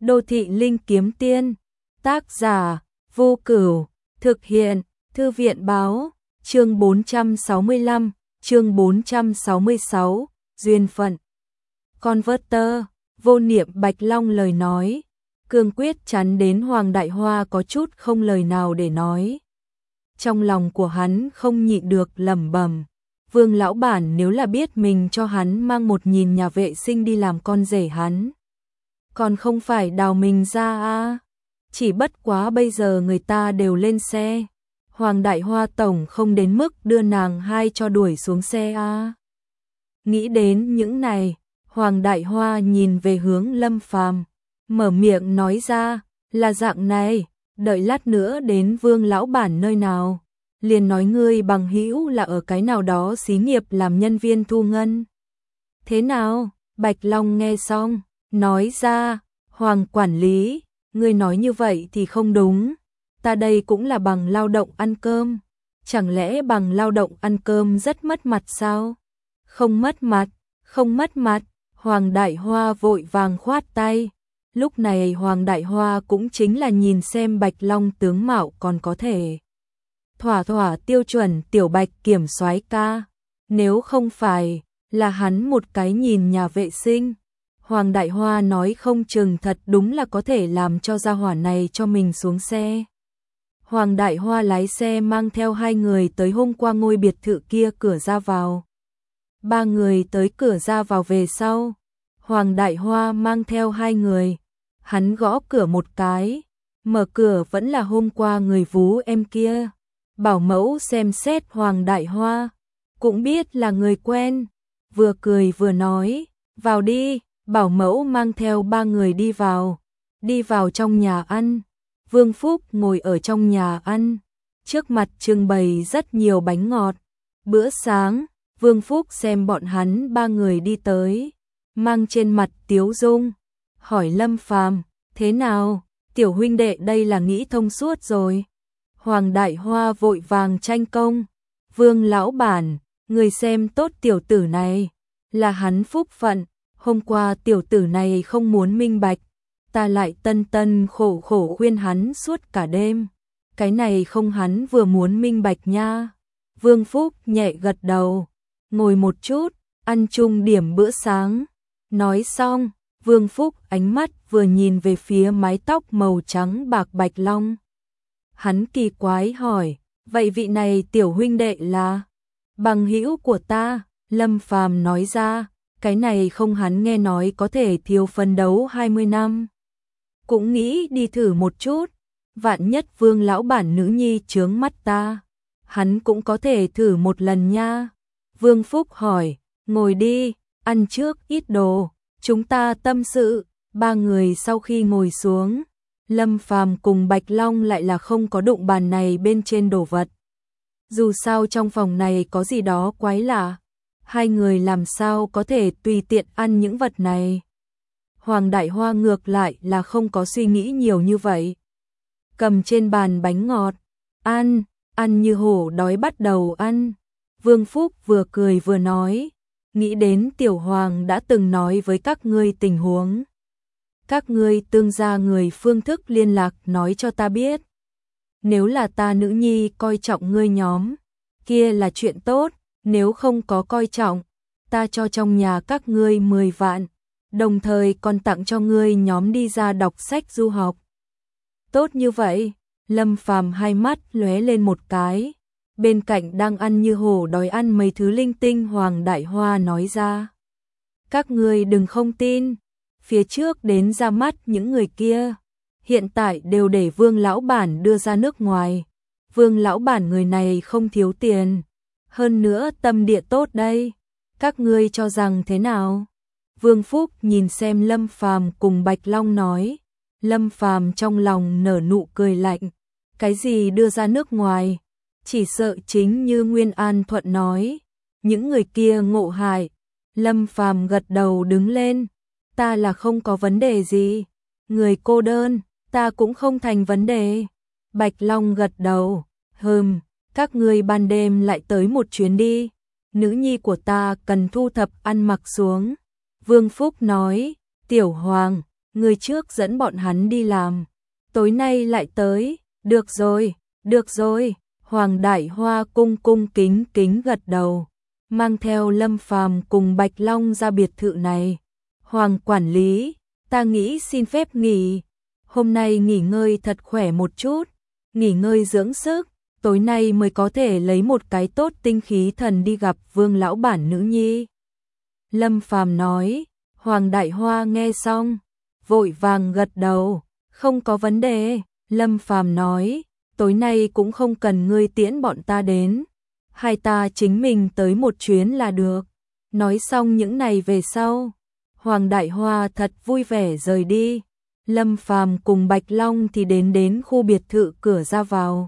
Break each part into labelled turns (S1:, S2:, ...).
S1: Đô thị linh kiếm tiên, tác giả Vô Cửu, thực hiện Thư viện báo, chương 465, chương 466, duyên phận. Converter, vô niệm Bạch Long lời nói, cương quyết chắn đến Hoàng Đại Hoa có chút không lời nào để nói. Trong lòng của hắn không nhịn được lẩm bẩm, Vương lão bản nếu là biết mình cho hắn mang một nhìn nhà vệ sinh đi làm con rể hắn, còn không phải đào mình ra à? Chỉ bất quá bây giờ người ta đều lên xe, Hoàng Đại Hoa tổng không đến mức đưa nàng hai cho đuổi xuống xe à? Nghĩ đến những này, Hoàng Đại Hoa nhìn về hướng Lâm Phàm, mở miệng nói ra, là dạng này, đợi lát nữa đến Vương lão bản nơi nào, liền nói ngươi bằng hữu là ở cái nào đó xí nghiệp làm nhân viên thu ngân. Thế nào? Bạch Long nghe xong, nói ra, Hoàng quản lý, ngươi nói như vậy thì không đúng, ta đây cũng là bằng lao động ăn cơm, chẳng lẽ bằng lao động ăn cơm rất mất mặt sao? Không mất mặt, không mất mặt. Hoàng Đại Hoa vội vàng khoát tay. Lúc này Hoàng Đại Hoa cũng chính là nhìn xem Bạch Long tướng mạo còn có thể thỏa thỏa tiêu chuẩn tiểu Bạch kiểm soái ca. Nếu không phải là hắn một cái nhìn nhà vệ sinh, Hoàng Đại Hoa nói không chừng thật đúng là có thể làm cho gia hỏa này cho mình xuống xe. Hoàng Đại Hoa lái xe mang theo hai người tới hôm qua ngôi biệt thự kia cửa ra vào. Ba người tới cửa ra vào về sau, Hoàng Đại Hoa mang theo hai người, hắn gõ cửa một cái, mở cửa vẫn là hôm qua người vú em kia. Bảo mẫu xem xét Hoàng Đại Hoa, cũng biết là người quen, vừa cười vừa nói, vào đi. Bảo mẫu mang theo ba người đi vào trong nhà ăn. Vương Phúc ngồi ở trong nhà ăn, trước mặt trưng bày rất nhiều bánh ngọt. Bữa sáng, Vương Phúc xem bọn hắn ba người đi tới, mang trên mặt tiếu dung, hỏi Lâm Phàm, thế nào, tiểu huynh đệ đây là nghĩ thông suốt rồi. Hoàng Đại Hoa vội vàng tranh công, Vương lão bản, người xem tốt tiểu tử này, là hắn phúc phận, hôm qua tiểu tử này không muốn minh bạch, ta lại tân tân khổ khổ khuyên hắn suốt cả đêm, cái này không hắn vừa muốn minh bạch nha. Vương Phúc nhẹ gật đầu, ngồi một chút, ăn chung điểm bữa sáng. Nói xong, Vương Phúc ánh mắt vừa nhìn về phía mái tóc màu trắng bạc Bạch Long. Hắn kỳ quái hỏi, vậy vị này tiểu huynh đệ là bằng hữu của ta? Lâm Phàm nói ra, cái này không hắn nghe nói có thể thiếu phấn đấu 20 năm. Cũng nghĩ đi thử một chút, vạn nhất Vương lão bản nữ nhi chướng mắt ta, hắn cũng có thể thử một lần nha. Vương Phúc hỏi, ngồi đi, ăn trước ít đồ, chúng ta tâm sự. Ba người sau khi ngồi xuống, Lâm Phàm cùng Bạch Long lại là không có đụng bàn này bên trên đồ vật. Dù sao trong phòng này có gì đó quái lạ, hai người làm sao có thể tùy tiện ăn những vật này. Hoàng Đại Hoa ngược lại là không có suy nghĩ nhiều như vậy. Cầm trên bàn bánh ngọt, ăn như hổ đói bắt đầu ăn. Vương Phúc vừa cười vừa nói, nghĩ đến Tiểu Hoàng đã từng nói với các ngươi tình huống. Các ngươi tương gia người phương thức liên lạc nói cho ta biết. Nếu là ta nữ nhi coi trọng ngươi nhóm, kia là chuyện tốt, nếu không có coi trọng, ta cho trong nhà các ngươi 10 vạn, đồng thời còn tặng cho ngươi nhóm đi ra đọc sách du học. Tốt như vậy, Lâm Phàm hai mắt lóe lên một cái, bên cạnh đang ăn như hổ đói ăn mấy thứ linh tinh Hoàng Đại Hoa nói ra. Các ngươi đừng không tin, phía trước đến ra mắt những người kia, hiện tại đều để Vương lão bản đưa ra nước ngoài. Vương lão bản người này không thiếu tiền, hơn nữa tâm địa tốt đây, các ngươi cho rằng thế nào? Vương Phúc nhìn xem Lâm Phàm cùng Bạch Long nói. Lâm Phàm trong lòng nở nụ cười lạnh, cái gì đưa ra nước ngoài, chỉ sợ chính như Nguyên An Thuận nói, những người kia ngộ hại. Lâm Phàm gật đầu đứng lên, ta là không có vấn đề gì, người cô đơn, ta cũng không thành vấn đề. Bạch Long gật đầu, các ngươi ban đêm lại tới một chuyến đi, nữ nhi của ta cần thu thập ăn mặc xuống. Vương Phúc nói, Tiểu Hoàng, người trước dẫn bọn hắn đi làm, tối nay lại tới, được rồi, Hoàng Đại Hoa cung cung kính kính gật đầu, mang theo Lâm Phàm cùng Bạch Long ra biệt thự này. Hoàng quản lý, ta nghĩ xin phép nghỉ, hôm nay nghỉ ngơi thật khỏe một chút, nghỉ ngơi dưỡng sức, tối nay mới có thể lấy một cái tốt tinh khí thần đi gặp Vương lão bản nữ nhi. Lâm Phàm nói, Hoàng Đại Hoa nghe xong, vội vàng gật đầu, không có vấn đề. Lâm Phàm nói, tối nay cũng không cần ngươi tiễn bọn ta đến, hai ta chính mình tới một chuyến là được. Nói xong những này về sau, Hoàng Đại Hoa thật vui vẻ rời đi. Lâm Phàm cùng Bạch Long thì đến khu biệt thự cửa ra vào.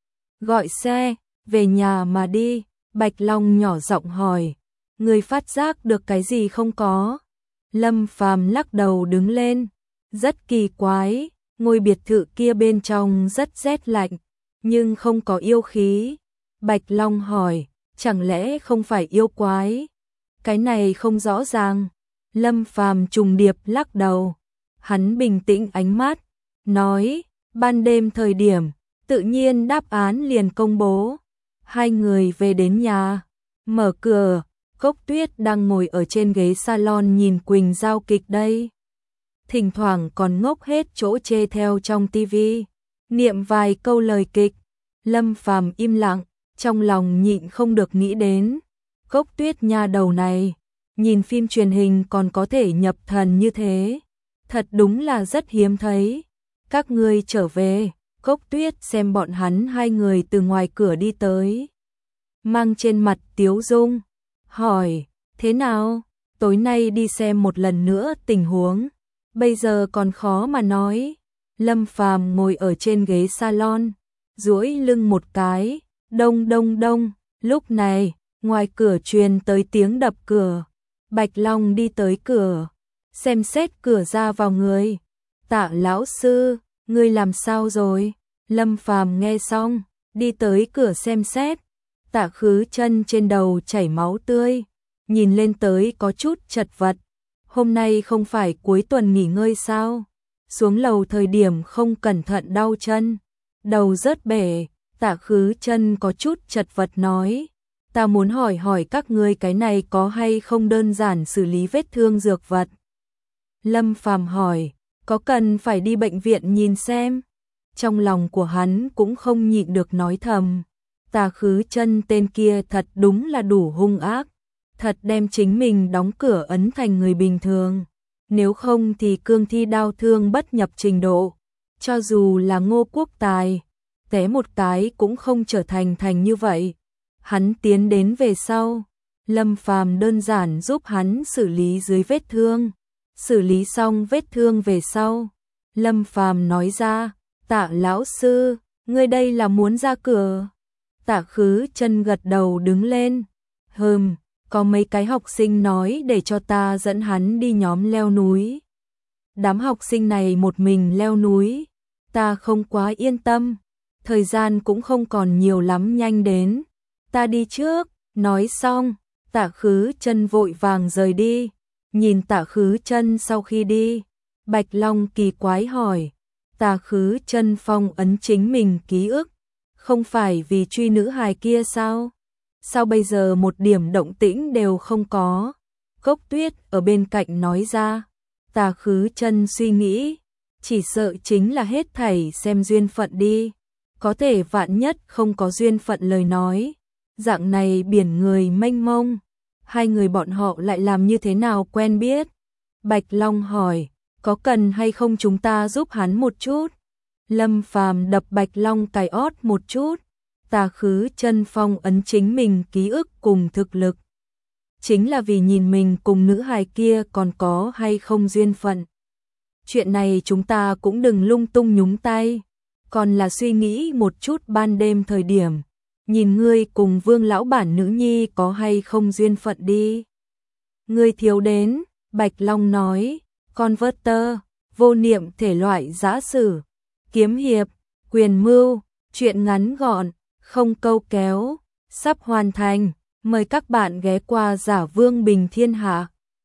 S1: Gọi xe, về nhà mà đi, Bạch Long nhỏ giọng hỏi, ngươi phát giác được cái gì không có? Lâm Phàm lắc đầu đứng lên, rất kỳ quái, ngôi biệt thự kia bên trong rất rét lạnh, nhưng không có yêu khí. Bạch Long hỏi, chẳng lẽ không phải yêu quái? Cái này không rõ ràng. Lâm Phàm trùng điệp lắc đầu, hắn bình tĩnh ánh mắt, nói, ban đêm thời điểm, tự nhiên đáp án liền công bố. Hai người về đến nhà, mở cửa, Cốc Tuyết đang ngồi ở trên ghế salon nhìn Quỳnh Giao kịch đây. Thỉnh thoảng còn ngốc hết chỗ chê theo trong tivi, niệm vài câu lời kịch. Lâm Phàm im lặng, trong lòng nhịn không được nghĩ đến, Cốc Tuyết nha đầu này, nhìn phim truyền hình còn có thể nhập thần như thế, thật đúng là rất hiếm thấy. Các ngươi trở về. Cốc Tuyết xem bọn hắn hai người từ ngoài cửa đi tới, mang trên mặt tiếu dung, hỏi, thế nào, tối nay đi xem một lần nữa tình huống, bây giờ còn khó mà nói. Lâm Phàm ngồi ở trên ghế salon, duỗi lưng một cái, đông đông đông, lúc này, ngoài cửa truyền tới tiếng đập cửa, Bạch Long đi tới cửa, xem xét cửa ra vào người, Tạ lão sư, ngươi làm sao rồi? Lâm Phàm nghe xong, đi tới cửa xem xét, Tạ Khứ Chân trên đầu chảy máu tươi, nhìn lên tới có chút chật vật. Hôm nay không phải cuối tuần nghỉ ngơi sao? Xuống lầu thời điểm không cẩn thận đau chân, đầu rớt bể. Tạ Khứ Chân có chút chật vật nói, ta muốn hỏi các ngươi cái này có hay không đơn giản xử lý vết thương dược vật. Lâm Phàm hỏi, có cần phải đi bệnh viện nhìn xem? Trong lòng của hắn cũng không nhịn được nói thầm, Tạ Khứ Chân tên kia thật đúng là đủ hung ác, thật đem chính mình đóng cửa ấn thành người bình thường, nếu không thì cương thi đao thương bất nhập trình độ, cho dù là Ngô Quốc Tài, té một cái cũng không trở thành như vậy. Hắn tiến đến về sau, Lâm Phàm đơn giản giúp hắn xử lý dưới vết thương, xử lý xong vết thương về sau, Lâm Phàm nói ra, Tạ lão sư, ngươi đây là muốn ra cửa? Tạ Khứ Chân gật đầu đứng lên, có mấy cái học sinh nói để cho ta dẫn hắn đi nhóm leo núi. Đám học sinh này một mình leo núi, ta không quá yên tâm, thời gian cũng không còn nhiều lắm, nhanh đến, ta đi trước. Nói xong, Tạ Khứ Chân vội vàng rời đi. Nhìn Tạ Khứ Chân sau khi đi, Bạch Long kỳ quái hỏi, Tạ Khứ Chân phong ấn chính mình ký ức, không phải vì truy nữ hài kia sao? Sao bây giờ một điểm động tĩnh đều không có? Cốc Tuyết ở bên cạnh nói ra. Tạ Khứ Chân suy nghĩ, chỉ sợ chính là hết thảy xem duyên phận đi, có thể vạn nhất không có duyên phận lời nói, dạng này biển người mênh mông, hai người bọn họ lại làm như thế nào quen biết? Bạch Long hỏi, có cần hay không chúng ta giúp hắn một chút? Lâm Phàm đập Bạch Long cái ót một chút. Tạ Khứ Chân phong ấn chính mình ký ức cùng thực lực, chính là vì nhìn mình cùng nữ hài kia còn có hay không duyên phận. Chuyện này chúng ta cũng đừng lung tung nhúng tay, còn là suy nghĩ một chút ban đêm thời điểm, nhìn ngươi cùng Vương lão bản nữ nhi có hay không duyên phận đi. Ngươi thiếu đến, Bạch Long nói, Converter, vô niệm thể loại giã sử, kiếm hiệp, quyền mưu, truyện ngắn gọn, không câu kéo, sắp hoàn thành, mời các bạn ghé qua Giả Vương Bình Thiên Hạ.